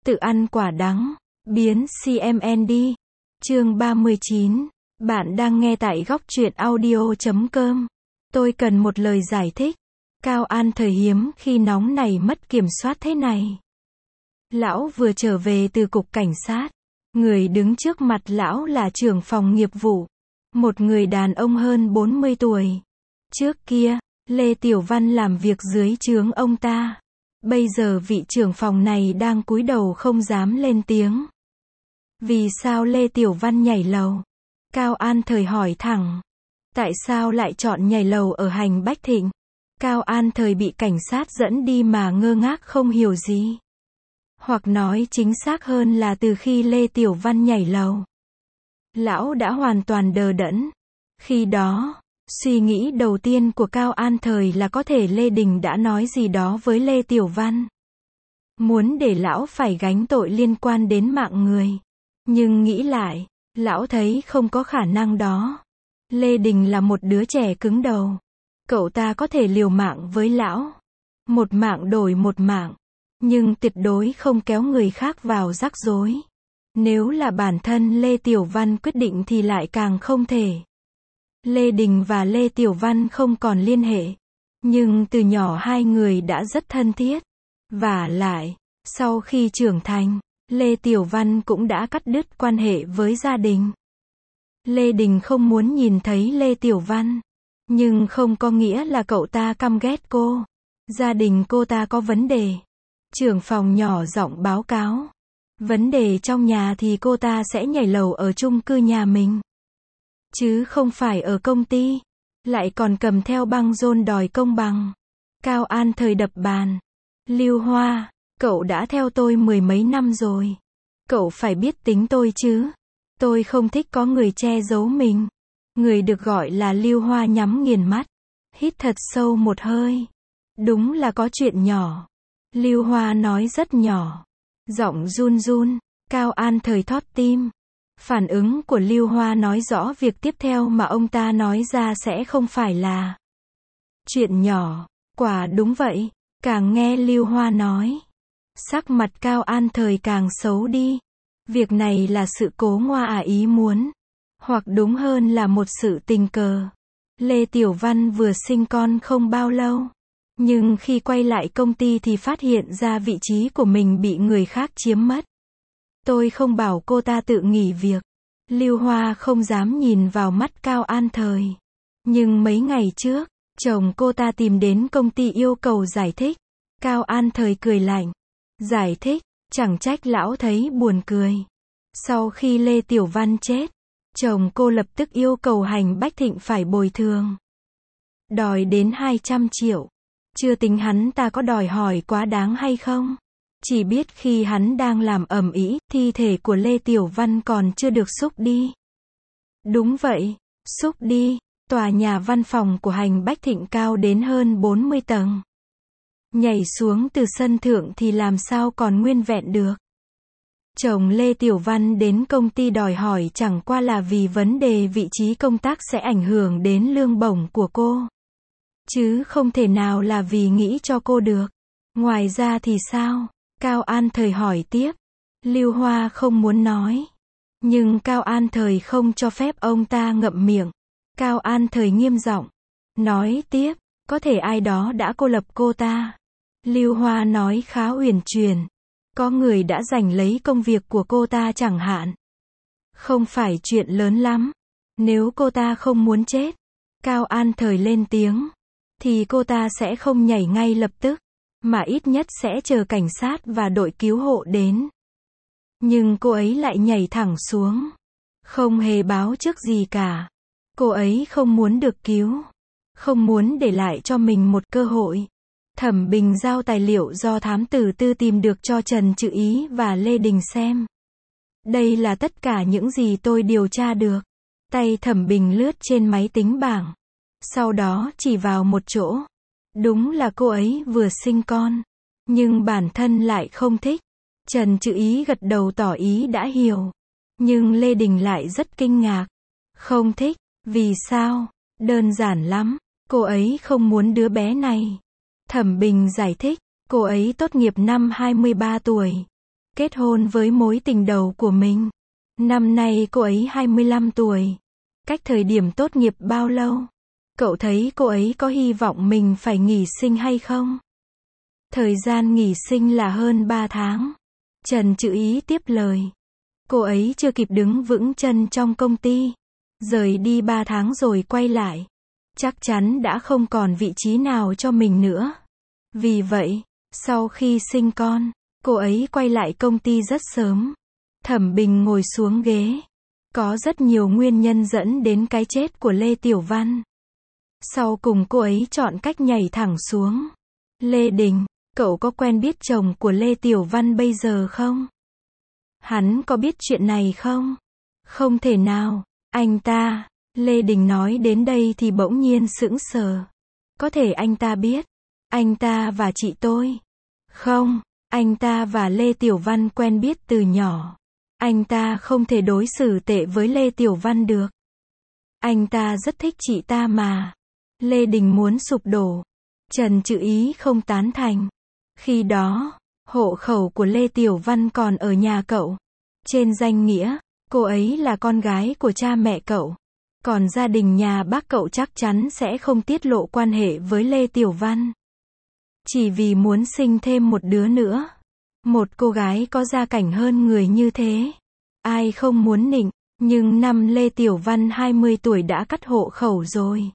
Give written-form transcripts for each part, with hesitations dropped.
Tự ăn quả đắng, biến CMN đi. Chương 39. Bạn đang nghe tại góc truyện audio.com. Tôi cần một lời giải thích. Cao An thời hiếm khi nóng này mất kiểm soát thế này. Lão vừa trở về từ cục cảnh sát. Người đứng trước mặt lão là trưởng phòng nghiệp vụ. Một người đàn ông hơn 40 tuổi. Trước kia, Lê Tiểu Văn làm việc dưới trướng ông ta. Bây giờ vị trưởng phòng này đang cúi đầu không dám lên tiếng. Vì sao Lê Tiểu Văn nhảy lầu? Cao An thời hỏi thẳng. Tại sao lại chọn nhảy lầu ở hành Bách Thịnh? Cao An thời bị cảnh sát dẫn đi mà ngơ ngác không hiểu gì. Hoặc nói chính xác hơn là từ khi Lê Tiểu Văn nhảy lầu, lão đã hoàn toàn đờ đẫn. Khi đó, suy nghĩ đầu tiên của Cao An thời là có thể Lê Đình đã nói gì đó với Lê Tiểu Văn. Muốn để lão phải gánh tội liên quan đến mạng người. Nhưng nghĩ lại, lão thấy không có khả năng đó. Lê Đình là một đứa trẻ cứng đầu. Cậu ta có thể liều mạng với lão. Một mạng đổi một mạng. Nhưng tuyệt đối không kéo người khác vào rắc rối. Nếu là bản thân Lê Tiểu Văn quyết định thì lại càng không thể. Lê Đình và Lê Tiểu Văn không còn liên hệ. Nhưng từ nhỏ hai người đã rất thân thiết. Vả lại, sau khi trưởng thành, Lê Tiểu Văn cũng đã cắt đứt quan hệ với gia đình. Lê Đình không muốn nhìn thấy Lê Tiểu Văn. Nhưng không có nghĩa là cậu ta căm ghét cô. Gia đình cô ta có vấn đề. Trưởng phòng nhỏ giọng báo cáo. Vấn đề trong nhà thì cô ta sẽ nhảy lầu ở chung cư nhà mình. Chứ không phải ở công ty. Lại còn cầm theo băng rôn đòi công bằng. Cao An thời đập bàn. Lưu Hoa, cậu đã theo tôi mười mấy năm rồi. Cậu phải biết tính tôi chứ. Tôi không thích có người che giấu mình. Người được gọi là Lưu Hoa nhắm nghiền mắt. Hít thật sâu một hơi. Đúng là có chuyện nhỏ. Lưu Hoa nói rất nhỏ. Giọng run run. Cao An thời thót tim. Phản ứng của Lưu Hoa nói rõ việc tiếp theo mà ông ta nói ra sẽ không phải là chuyện nhỏ. Quả đúng vậy. Càng nghe Lưu Hoa nói, sắc mặt Cao An thời càng xấu đi. Việc này là sự cố ngoa ý muốn. Hoặc đúng hơn là một sự tình cờ. Lê Tiểu Văn vừa sinh con không bao lâu. Nhưng khi quay lại công ty thì phát hiện ra vị trí của mình bị người khác chiếm mất. Tôi không bảo cô ta tự nghỉ việc. Lưu Hoa không dám nhìn vào mắt Cao An thời. Nhưng mấy ngày trước, chồng cô ta tìm đến công ty yêu cầu giải thích. Cao An thời cười lạnh. Giải thích, chẳng trách lão thấy buồn cười. Sau khi Lê Tiểu Văn chết, chồng cô lập tức yêu cầu hành Bách Thịnh phải bồi thường. Đòi đến 200 triệu. Chưa tính hắn ta có đòi hỏi quá đáng hay không. Chỉ biết khi hắn đang làm ầm ĩ, thi thể của Lê Tiểu Văn còn chưa được xúc đi. Đúng vậy, xúc đi. Tòa nhà văn phòng của hành Bách Thịnh cao đến hơn 40 tầng. Nhảy xuống từ sân thượng thì làm sao còn nguyên vẹn được. Chồng Lê Tiểu Văn đến công ty đòi hỏi chẳng qua là vì vấn đề vị trí công tác sẽ ảnh hưởng đến lương bổng của cô. Chứ không thể nào là vì nghĩ cho cô được. Ngoài ra thì sao? Cao An thời hỏi tiếp. Lưu Hoa không muốn nói. Nhưng Cao An thời không cho phép ông ta ngậm miệng. Cao An thời nghiêm giọng. Nói tiếp, có thể ai đó đã cô lập cô ta. Lưu Hoa nói khá uyển chuyển. Có người đã giành lấy công việc của cô ta chẳng hạn. Không phải chuyện lớn lắm. Nếu cô ta không muốn chết, Cao An thời lên tiếng, thì cô ta sẽ không nhảy ngay lập tức, mà ít nhất sẽ chờ cảnh sát và đội cứu hộ đến. Nhưng cô ấy lại nhảy thẳng xuống. Không hề báo trước gì cả. Cô ấy không muốn được cứu. Không muốn để lại cho mình một cơ hội. Thẩm Bình giao tài liệu do thám tử tư tìm được cho Trần Trự Ý và Lê Đình xem. Đây là tất cả những gì tôi điều tra được. Tay Thẩm Bình lướt trên máy tính bảng. Sau đó chỉ vào một chỗ. Đúng là cô ấy vừa sinh con. Nhưng bản thân lại không thích. Trần Trự Ý gật đầu tỏ ý đã hiểu. Nhưng Lê Đình lại rất kinh ngạc. Không thích. Vì sao? Đơn giản lắm. Cô ấy không muốn đứa bé này. Thẩm Bình giải thích. Cô ấy tốt nghiệp năm 23 tuổi. kết hôn với mối tình đầu của mình. Năm nay cô ấy 25 tuổi. Cách thời điểm tốt nghiệp bao lâu? Cậu thấy cô ấy có hy vọng mình phải nghỉ sinh hay không? Thời gian nghỉ sinh là hơn 3 tháng. Trần Trự Ý tiếp lời. Cô ấy chưa kịp đứng vững chân trong công ty. Rời đi 3 tháng rồi quay lại. Chắc chắn đã không còn vị trí nào cho mình nữa. Vì vậy, sau khi sinh con, cô ấy quay lại công ty rất sớm. Thẩm Bình ngồi xuống ghế. Có rất nhiều nguyên nhân dẫn đến cái chết của Lê Tiểu Văn. Sau cùng cô ấy chọn cách nhảy thẳng xuống. Lê Đình, cậu có quen biết chồng của Lê Tiểu Văn bây giờ không? Hắn có biết chuyện này không? Không thể nào, anh ta. Lê Đình nói đến đây thì bỗng nhiên sững sờ. Có thể anh ta biết. Anh ta và chị tôi. Không, anh ta và Lê Tiểu Văn quen biết từ nhỏ. Anh ta không thể đối xử tệ với Lê Tiểu Văn được. Anh ta rất thích chị ta mà. Lê Đình muốn sụp đổ. Trần Trự Ý không tán thành. Khi đó, hộ khẩu của Lê Tiểu Văn còn ở nhà cậu. Trên danh nghĩa, cô ấy là con gái của cha mẹ cậu. Còn gia đình nhà bác cậu chắc chắn sẽ không tiết lộ quan hệ với Lê Tiểu Văn. Chỉ vì muốn sinh thêm một đứa nữa. Một cô gái có gia cảnh hơn người như thế. Ai không muốn nịnh, nhưng năm Lê Tiểu Văn 20 tuổi đã cắt hộ khẩu rồi.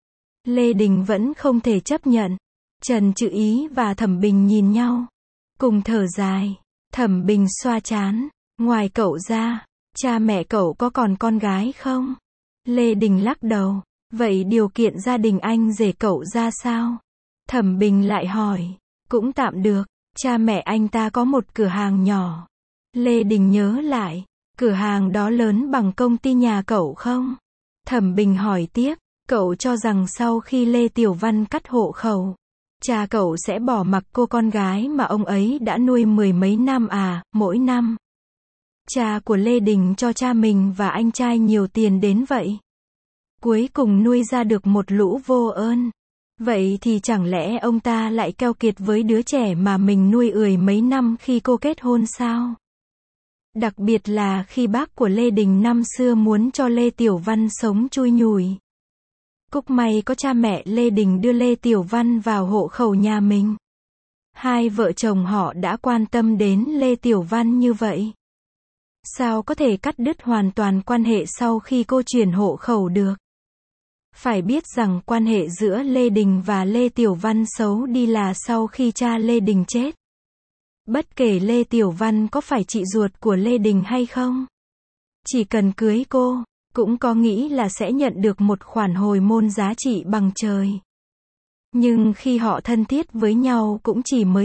Lê Đình vẫn không thể chấp nhận. Trần Trự Ý và Thẩm Bình nhìn nhau. Cùng thở dài. Thẩm Bình xoa trán. Ngoài cậu ra, cha mẹ cậu có còn con gái không? Lê Đình lắc đầu. Vậy điều kiện gia đình anh rể cậu ra sao? Thẩm Bình lại hỏi. Cũng tạm được. Cha mẹ anh ta có một cửa hàng nhỏ. Lê Đình nhớ lại. Cửa hàng đó lớn bằng công ty nhà cậu không? Thẩm Bình hỏi tiếp. Cậu cho rằng sau khi Lê Tiểu Văn cắt hộ khẩu, cha cậu sẽ bỏ mặc cô con gái mà ông ấy đã nuôi mười mấy năm à? Mỗi năm, cha của Lê Đình cho cha mình và anh trai nhiều tiền đến vậy. Cuối cùng nuôi ra được một lũ vô ơn. Vậy thì chẳng lẽ ông ta lại keo kiệt với đứa trẻ mà mình nuôi ười mấy năm khi cô kết hôn sao? Đặc biệt là khi bác của Lê Đình năm xưa muốn cho Lê Tiểu Văn sống chui nhủi. Cúc may có cha mẹ Lê Đình đưa Lê Tiểu Văn vào hộ khẩu nhà mình. Hai vợ chồng họ đã quan tâm đến Lê Tiểu Văn như vậy. Sao có thể cắt đứt hoàn toàn quan hệ sau khi cô chuyển hộ khẩu được? Phải biết rằng quan hệ giữa Lê Đình và Lê Tiểu Văn xấu đi là sau khi cha Lê Đình chết. Bất kể Lê Tiểu Văn có phải chị ruột của Lê Đình hay không, chỉ cần cưới cô, cũng có nghĩ là sẽ nhận được một khoản hồi môn giá trị bằng trời. Nhưng khi họ thân thiết với nhau cũng chỉ mới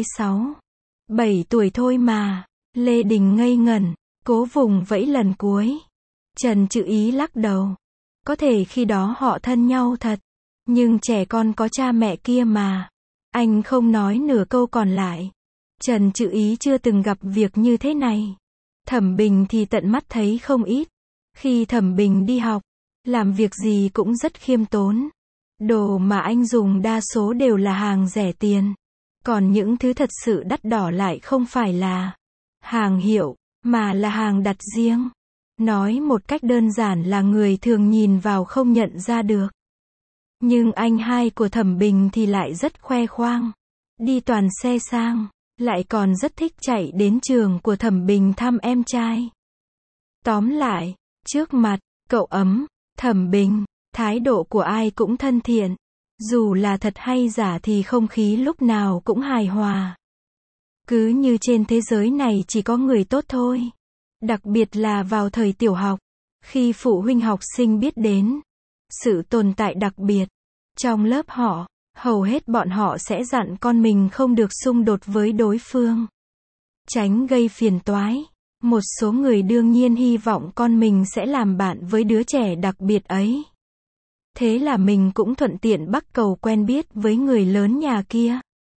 6-7 tuổi thôi mà. Lê Đình ngây ngẩn, cố vùng vẫy lần cuối. Trần Trự Ý lắc đầu. Có thể khi đó họ thân nhau thật. Nhưng trẻ con có cha mẹ kia mà. Anh không nói nửa câu còn lại. Trần Trự Ý chưa từng gặp việc như thế này. Thẩm Bình thì tận mắt thấy không ít. Khi Thẩm Bình đi học, làm việc gì cũng rất khiêm tốn. Đồ mà anh dùng đa số đều là hàng rẻ tiền. Còn những thứ thật sự đắt đỏ lại không phải là hàng hiệu, mà là hàng đặt riêng. Nói một cách đơn giản là người thường nhìn vào không nhận ra được. Nhưng anh hai của Thẩm Bình thì lại rất khoe khoang. Đi toàn xe sang, lại còn rất thích chạy đến trường của Thẩm Bình thăm em trai. Tóm lại, trước mặt, cậu ấm, Thẩm Bình, thái độ của ai cũng thân thiện. Dù là thật hay giả thì không khí lúc nào cũng hài hòa. Cứ như trên thế giới này chỉ có người tốt thôi. Đặc biệt là vào thời tiểu học, khi phụ huynh học sinh biết đến sự tồn tại đặc biệt trong lớp họ, hầu hết bọn họ sẽ dặn con mình không được xung đột với đối phương, tránh gây phiền toái. Một số người đương nhiên hy vọng con mình sẽ làm bạn với đứa trẻ đặc biệt ấy. Thế là mình cũng thuận tiện bắt cầu quen biết với người lớn nhà kia.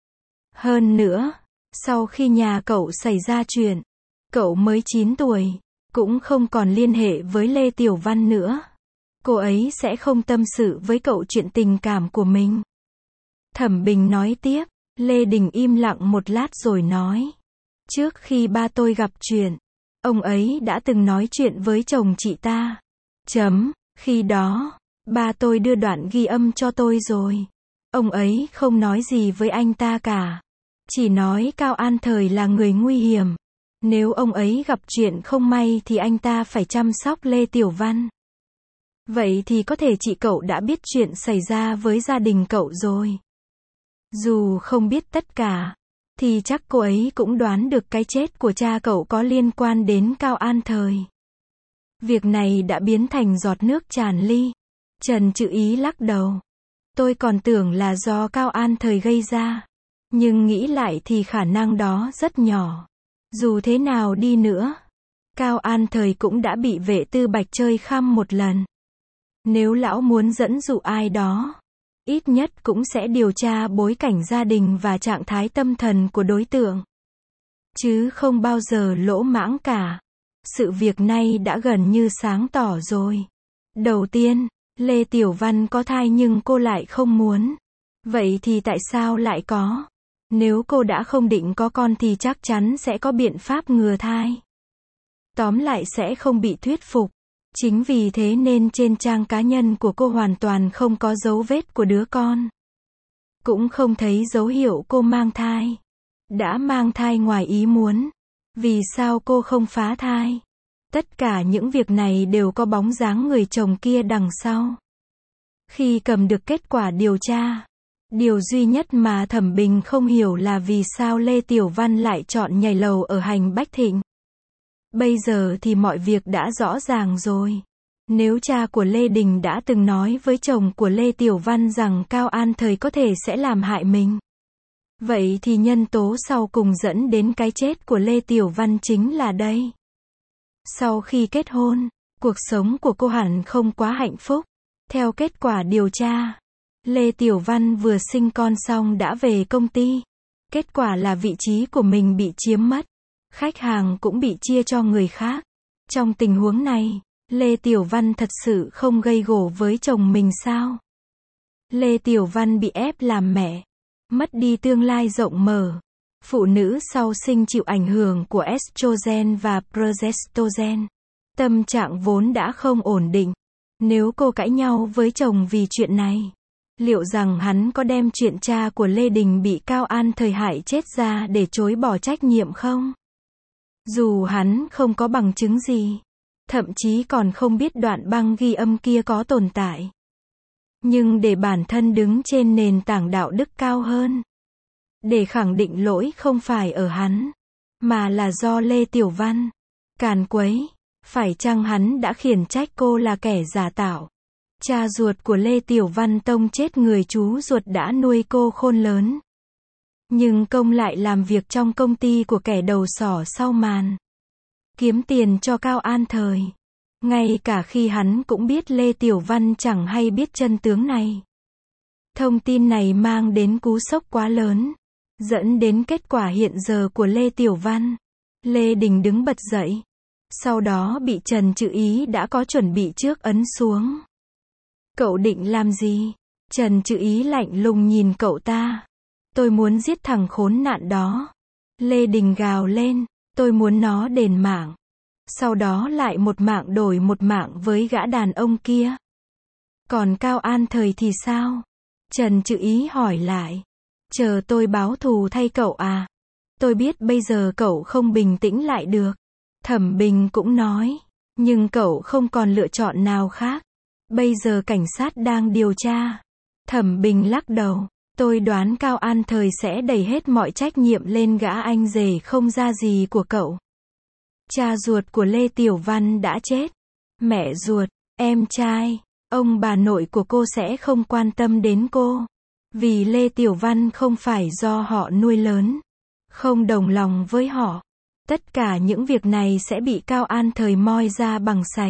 Hơn nữa, sau khi nhà cậu xảy ra chuyện, cậu mới 9 tuổi, cũng không còn liên hệ với Lê Tiểu Văn nữa. Cô ấy sẽ không tâm sự với cậu chuyện tình cảm của mình. Thẩm Bình nói tiếp. Lê Đình im lặng một lát rồi nói. Trước khi ba tôi gặp chuyện, ông ấy đã từng nói chuyện với chồng chị ta. Khi đó, ba tôi đưa đoạn ghi âm cho tôi rồi. Ông ấy không nói gì với anh ta cả. Chỉ nói Cao An Thời là người nguy hiểm. Nếu ông ấy gặp chuyện không may thì anh ta phải chăm sóc Lê Tiểu Văn. Vậy thì có thể chị cậu đã biết chuyện xảy ra với gia đình cậu rồi. Dù không biết tất cả, thì chắc cô ấy cũng đoán được cái chết của cha cậu có liên quan đến Cao An Thời. Việc này đã biến thành giọt nước tràn ly. Trần Trự Ý lắc đầu. Tôi còn tưởng là do Cao An Thời gây ra. Nhưng nghĩ lại thì khả năng đó rất nhỏ. Dù thế nào đi nữa, Cao An Thời cũng đã bị vệ tư Bạch chơi khăm một lần. Nếu lão muốn dẫn dụ ai đó, ít nhất cũng sẽ điều tra bối cảnh gia đình và trạng thái tâm thần của đối tượng. Chứ không bao giờ lỗ mãng cả. Sự việc này đã gần như sáng tỏ rồi. Đầu tiên, Lê Tiểu Văn có thai nhưng cô lại không muốn. Vậy thì tại sao lại có? Nếu cô đã không định có con thì chắc chắn sẽ có biện pháp ngừa thai. Tóm lại sẽ không bị thuyết phục. Chính vì thế nên trên trang cá nhân của cô hoàn toàn không có dấu vết của đứa con. Cũng không thấy dấu hiệu cô mang thai. Đã mang thai ngoài ý muốn. Vì sao cô không phá thai? Tất cả những việc này đều có bóng dáng người chồng kia đằng sau. Khi cầm được kết quả điều tra, điều duy nhất mà Thẩm Bình không hiểu là vì sao Lê Tiểu Văn lại chọn nhảy lầu ở Hành Bách Thịnh. Bây giờ thì mọi việc đã rõ ràng rồi. Nếu cha của Lê Đình đã từng nói với chồng của Lê Tiểu Văn rằng Cao An Thời có thể sẽ làm hại mình, vậy thì nhân tố sau cùng dẫn đến cái chết của Lê Tiểu Văn chính là đây. Sau khi kết hôn, cuộc sống của cô hẳn không quá hạnh phúc. Theo kết quả điều tra, Lê Tiểu Văn vừa sinh con xong đã về công ty. Kết quả là vị trí của mình bị chiếm mất. Khách hàng cũng bị chia cho người khác. Trong tình huống này, Lê Tiểu Văn thật sự không gây gổ với chồng mình sao? Lê Tiểu Văn bị ép làm mẹ, mất đi tương lai rộng mở. Phụ nữ sau sinh chịu ảnh hưởng của estrogen và progestogen. Tâm trạng vốn đã không ổn định. Nếu cô cãi nhau với chồng vì chuyện này, liệu rằng hắn có đem chuyện cha của Lê Đình bị Cao An Thời hại chết ra để chối bỏ trách nhiệm không? Dù hắn không có bằng chứng gì, thậm chí còn không biết đoạn băng ghi âm kia có tồn tại. Nhưng để bản thân đứng trên nền tảng đạo đức cao hơn, để khẳng định lỗi không phải ở hắn, mà là do Lê Tiểu Văn càn quấy, phải chăng hắn đã khiển trách cô là kẻ giả tạo? Cha ruột của Lê Tiểu Văn tông chết người chú ruột đã nuôi cô khôn lớn. Nhưng công lại làm việc trong công ty của kẻ đầu sỏ sau màn. Kiếm tiền cho Cao An Thời. Ngay cả khi hắn cũng biết Lê Tiểu Văn chẳng hay biết chân tướng này. Thông tin này mang đến cú sốc quá lớn, dẫn đến kết quả hiện giờ của Lê Tiểu Văn. Lê Đình đứng bật dậy. Sau đó bị Trần Trự Ý đã có chuẩn bị trước ấn xuống. Cậu định làm gì? Trần Trự Ý lạnh lùng nhìn cậu ta. Tôi muốn giết thằng khốn nạn đó. Lê Đình gào lên. Tôi muốn nó đền mạng. Sau đó lại một mạng đổi một mạng với gã đàn ông kia. Còn Cao An Thời thì sao? Trần Trự Ý hỏi lại. Chờ tôi báo thù thay cậu à? Tôi biết bây giờ cậu không bình tĩnh lại được. Thẩm Bình cũng nói. Nhưng cậu không còn lựa chọn nào khác. Bây giờ cảnh sát đang điều tra. Thẩm Bình lắc đầu. Tôi đoán Cao An Thời sẽ đẩy hết mọi trách nhiệm lên gã anh rể không ra gì của cậu. Cha ruột của Lê Tiểu Văn đã chết. Mẹ ruột, em trai, ông bà nội của cô sẽ không quan tâm đến cô. Vì Lê Tiểu Văn không phải do họ nuôi lớn. Không đồng lòng với họ. Tất cả những việc này sẽ bị Cao An Thời moi ra bằng sạch.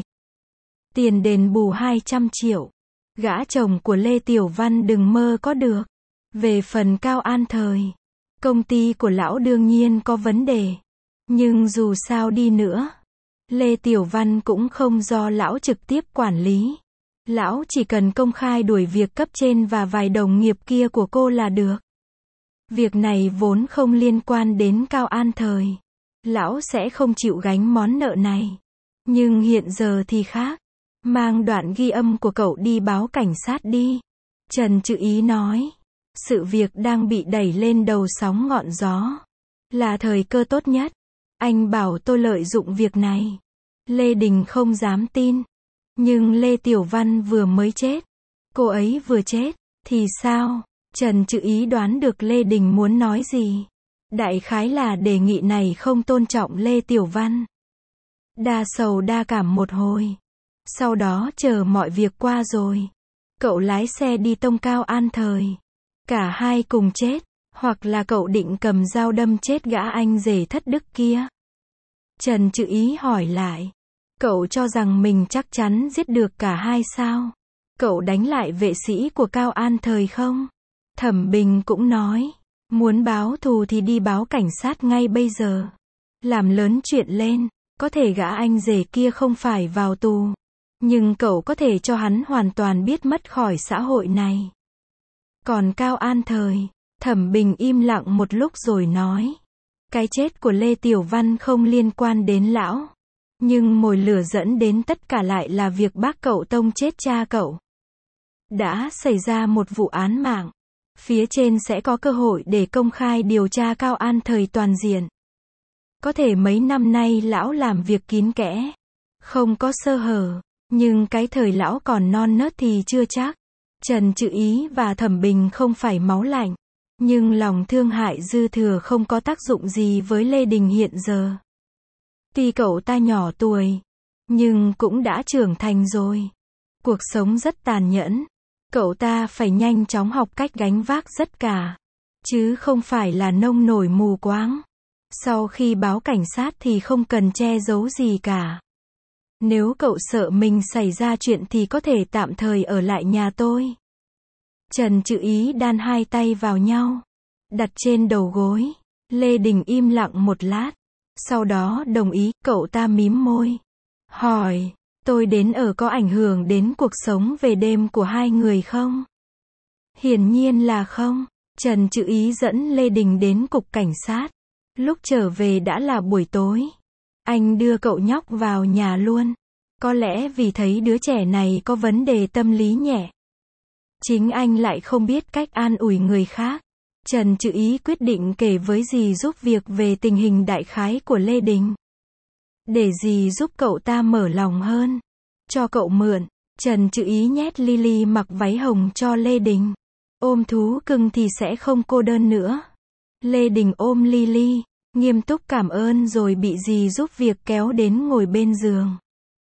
Tiền đền bù 200 triệu. Gã chồng của Lê Tiểu Văn đừng mơ có được. Về phần Cao An Thời, công ty của lão đương nhiên có vấn đề. Nhưng dù sao đi nữa, Lê Tiểu Văn cũng không do lão trực tiếp quản lý. Lão chỉ cần công khai đuổi việc cấp trên và vài đồng nghiệp kia của cô là được. Việc này vốn không liên quan đến Cao An Thời. lão sẽ không chịu gánh món nợ này. Nhưng hiện giờ thì khác. Mang đoạn ghi âm của cậu đi báo cảnh sát đi. Trần Trự Ý nói. Sự việc đang bị đẩy lên đầu sóng ngọn gió. Là thời cơ tốt nhất. Anh bảo tôi lợi dụng việc này. Lê Đình không dám tin. Nhưng Lê Tiểu Văn vừa mới chết. Cô ấy vừa chết. Thì sao? Trần Trự Ý đoán được Lê Đình muốn nói gì. Đại khái là đề nghị này không tôn trọng Lê Tiểu Văn. Đa sầu đa cảm một hồi. Sau đó chờ mọi việc qua rồi. Cậu lái xe đi tông Cao An Thời. Cả hai cùng chết. Hoặc là cậu định cầm dao đâm chết gã anh rể thất đức kia. Trần Trự Ý hỏi lại. Cậu cho rằng mình chắc chắn giết được cả hai sao? Cậu đánh lại vệ sĩ của Cao An Thời không? Thẩm Bình cũng nói. Muốn báo thù thì đi báo cảnh sát ngay bây giờ. Làm lớn chuyện lên. Có thể gã anh rể kia không phải vào tù. Nhưng cậu có thể cho hắn hoàn toàn biết mất khỏi xã hội này. Còn Cao An Thời, Thẩm Bình im lặng một lúc rồi nói. Cái chết của Lê Tiểu Văn không liên quan đến lão. Nhưng mồi lửa dẫn đến tất cả lại là việc bác cậu tông chết cha cậu. Đã xảy ra một vụ án mạng. Phía trên sẽ có cơ hội để công khai điều tra Cao An Thời toàn diện. Có thể mấy năm nay lão làm việc kín kẽ. Không có sơ hở. Nhưng cái thời lão còn non nớt thì chưa chắc. Trần Trự Ý và Thẩm Bình không phải máu lạnh. Nhưng lòng thương hại dư thừa không có tác dụng gì với Lê Đình hiện giờ. Tuy cậu ta nhỏ tuổi. Nhưng cũng đã trưởng thành rồi. Cuộc sống rất tàn nhẫn. Cậu ta phải nhanh chóng học cách gánh vác tất cả. Chứ không phải là nông nổi mù quáng. Sau khi báo cảnh sát thì không cần che giấu gì cả. Nếu cậu sợ mình xảy ra chuyện thì có thể tạm thời ở lại nhà tôi. Trần Trự Ý đan hai tay vào nhau. Đặt trên đầu gối. Lê Đình im lặng một lát. Sau đó đồng ý, cậu ta mím môi. Hỏi, tôi đến ở có ảnh hưởng đến cuộc sống về đêm của hai người không? Hiển nhiên là không. Trần Trự Ý dẫn Lê Đình đến cục cảnh sát. Lúc trở về đã là buổi tối. Anh đưa cậu nhóc vào nhà luôn. Có lẽ vì thấy đứa trẻ này có vấn đề tâm lý nhẹ. Chính anh lại không biết cách an ủi người khác. Trần Trự Ý quyết định kể với dì giúp việc về tình hình đại khái của Lê Đình. Để dì giúp cậu ta mở lòng hơn. Cho cậu mượn. Trần Trự Ý nhét Lily mặc váy hồng cho Lê Đình. Ôm thú cưng thì sẽ không cô đơn nữa. Lê Đình ôm Lily. Nghiêm túc cảm ơn rồi bị dì giúp việc kéo đến ngồi bên giường.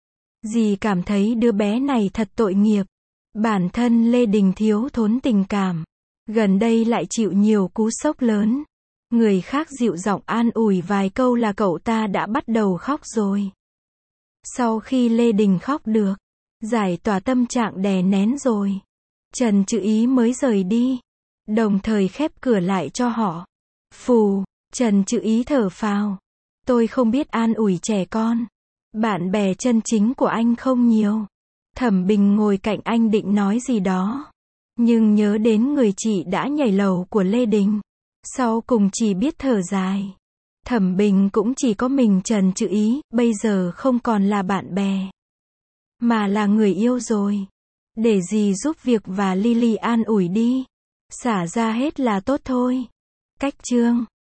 Dì cảm thấy đứa bé này thật tội nghiệp. Bản thân Lê Đình thiếu thốn tình cảm. Gần đây lại chịu nhiều cú sốc lớn. Người khác dịu giọng an ủi vài câu là cậu ta đã bắt đầu khóc rồi. Sau khi Lê Đình khóc được, giải tỏa tâm trạng đè nén rồi, Trần Trự Ý mới rời đi. Đồng thời khép cửa lại cho họ. Phù, Trần Trự Ý thở phào. Tôi không biết an ủi trẻ con. Bạn bè chân chính của anh không nhiều. Thẩm Bình ngồi cạnh anh định nói gì đó. Nhưng nhớ đến người chị đã nhảy lầu của Lê Đình. Sau cùng chỉ biết thở dài. Thẩm Bình cũng chỉ có mình Trần Trự Ý, bây giờ không còn là bạn bè. Mà là người yêu rồi. Để dì giúp việc và Lily an ủi đi. Xả ra hết là tốt thôi. Cách chương